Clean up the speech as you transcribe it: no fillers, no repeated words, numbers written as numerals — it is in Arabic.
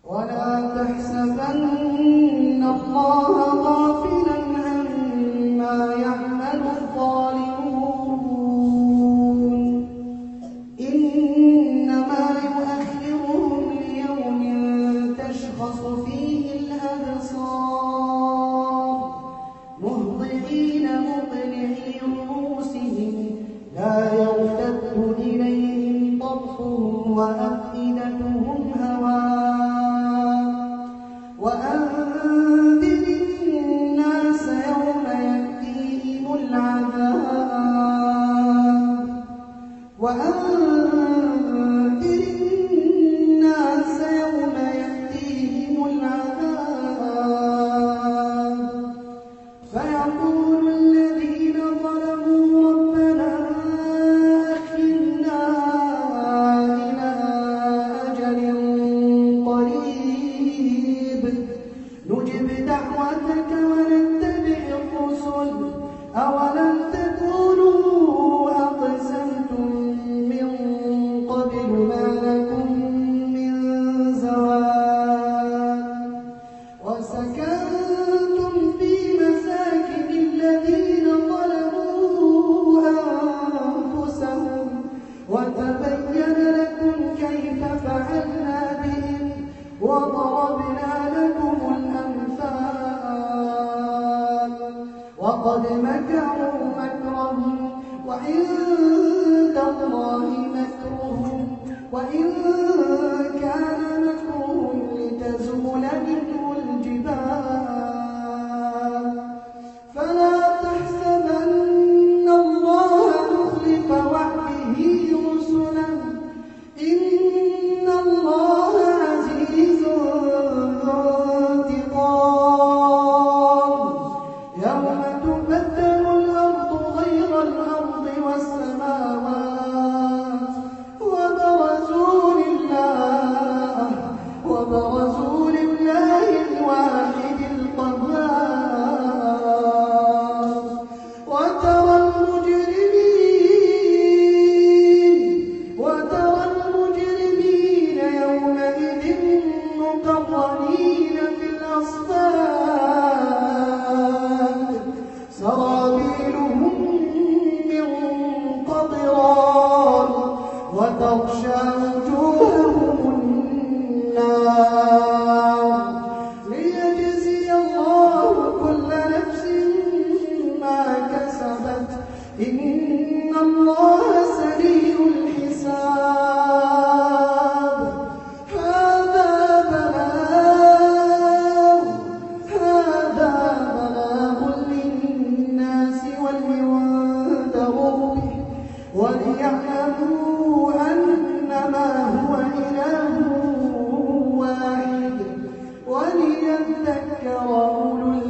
ولا تحسبن الله غافلا عما يعمل الظالمون إنما يؤخرهم ليوم تشخص فيه الأبصار مهطعين مقنعي رؤوسهم لا يرتد إليهم طرفهم وأفئدتهم هواء وأنذر الناس يوم يأتيهم العذاب فيقول الذين ظلموا ربنا أخرنا إلى أجل قريب نجب دعوتك ونتبع الرسل أولم تكونوا أقسمتم من قبل ما لكم من زوال وسكنتم في مساكن الذين ظلموا أنفسهم وتبين لكم كيف فعلنا بهم وضربنا لكم الأمثال وقد مكروا مكرهم وعند الله مكرهم وإن كان مكرهم لتزول منه الجبال فلا تحسبن الله مخلف وعده رسله إن الله عزيز ذو انتقام يوم تبدل الأرض غير الأرض والسماوات وبرزوا لله الواحد القهار وترى المجرمين يومئذ مقرنين في الأصفاد سرابيلهم من قطران وتغشى وجوههم النار ليجزي الله كل نفس ما كسبت إن الله سريع الحساب هذا بلاغ للناس ولينذروا به وليعلموا أنما هو إله واحد وليذكر أولو